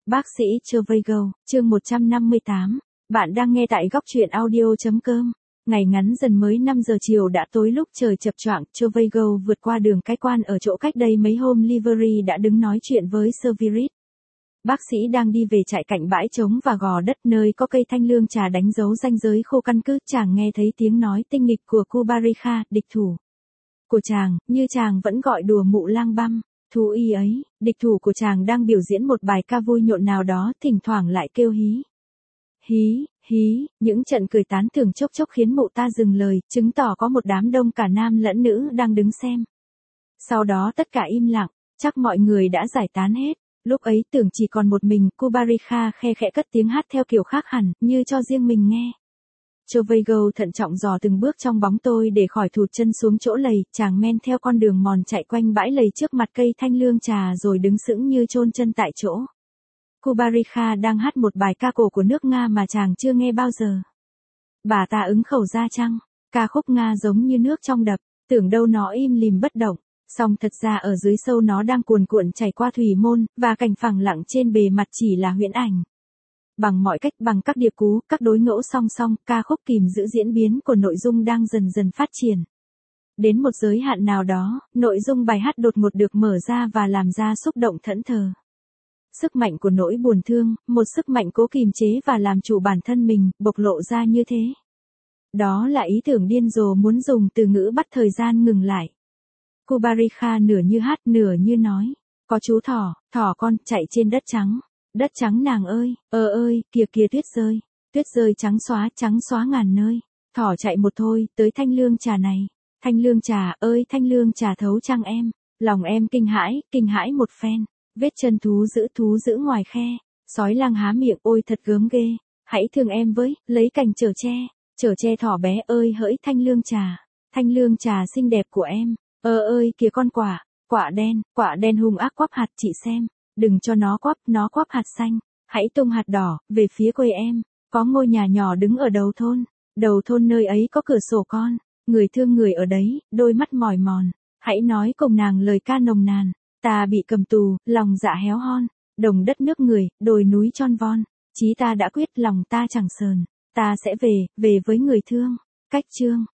Bác sĩ Chevregal, chương 158. Bạn đang nghe tại góc truyện audio.com. Ngày ngắn dần mới 5 giờ chiều đã tối lúc trời chập choạng, Chevregal vượt qua đường cái quan ở chỗ cách đây mấy hôm Livery đã đứng nói chuyện với Servirit. Bác sĩ đang đi về trại cạnh bãi trống và gò đất nơi có cây thanh lương trà đánh dấu ranh giới khô căn cứ. Chàng nghe thấy tiếng nói tinh nghịch của Kubarikha, địch thủ của chàng, như chàng vẫn gọi đùa mụ lang băm. Thú y ấy, địch thủ của chàng đang biểu diễn một bài ca vui nhộn nào đó, thỉnh thoảng lại kêu hí. Hí, hí, những trận cười tán thưởng chốc chốc khiến mụ ta dừng lời, chứng tỏ có một đám đông cả nam lẫn nữ đang đứng xem. Sau đó tất cả im lặng, chắc mọi người đã giải tán hết. Lúc ấy tưởng chỉ còn một mình, Kubarikha khe khẽ cất tiếng hát theo kiểu khác hẳn, như cho riêng mình nghe. Chevregal thận trọng dò từng bước trong bóng tôi để khỏi thụt chân xuống chỗ lầy, chàng men theo con đường mòn chạy quanh bãi lầy trước mặt cây thanh lương trà rồi đứng sững như chôn chân tại chỗ. Kubarikha đang hát một bài ca cổ của nước Nga mà chàng chưa nghe bao giờ. Bà ta ứng khẩu ra chăng? Ca khúc Nga giống như nước trong đập, tưởng đâu nó im lìm bất động, song thật ra ở dưới sâu nó đang cuồn cuộn chảy qua thủy môn, và cảnh phẳng lặng trên bề mặt chỉ là huyễn ảnh. Bằng mọi cách, bằng các điệp cú, các đối ngẫu song song, ca khúc kìm giữ diễn biến của nội dung đang dần dần phát triển. Đến một giới hạn nào đó, nội dung bài hát đột ngột được mở ra và làm ra xúc động thẫn thờ. Sức mạnh của nỗi buồn thương, một sức mạnh cố kìm chế và làm chủ bản thân mình, bộc lộ ra như thế. Đó là ý tưởng điên rồ muốn dùng từ ngữ bắt thời gian ngừng lại. Kubarikha nửa như hát nửa như nói. Có chú thỏ con, chạy trên đất trắng. Đất trắng nàng ơi, ơi, kìa kìa tuyết rơi trắng xóa ngàn nơi. Thỏ chạy một thôi, tới thanh lương trà này. Thanh lương trà ơi, thanh lương trà thấu trăng em. Lòng em kinh hãi một phen. Vết chân thú dữ ngoài khe. Sói lang há miệng, ôi thật gớm ghê. Hãy thương em với, lấy cành chở che thỏ bé ơi hỡi thanh lương trà xinh đẹp của em. Ơi kìa con quả đen hung ác quắp hạt chị xem. Đừng cho nó quắp hạt xanh. Hãy tung hạt đỏ, về phía quê em. Có ngôi nhà nhỏ đứng ở đầu thôn nơi ấy có cửa sổ con. Người thương người ở đấy, đôi mắt mỏi mòn. Hãy nói cùng nàng lời ca nồng nàn. Ta bị cầm tù, lòng dạ héo hon. Đồng đất nước người, đồi núi tròn von. Chí ta đã quyết, lòng ta chẳng sờn. Ta sẽ về với người thương. Cách chương.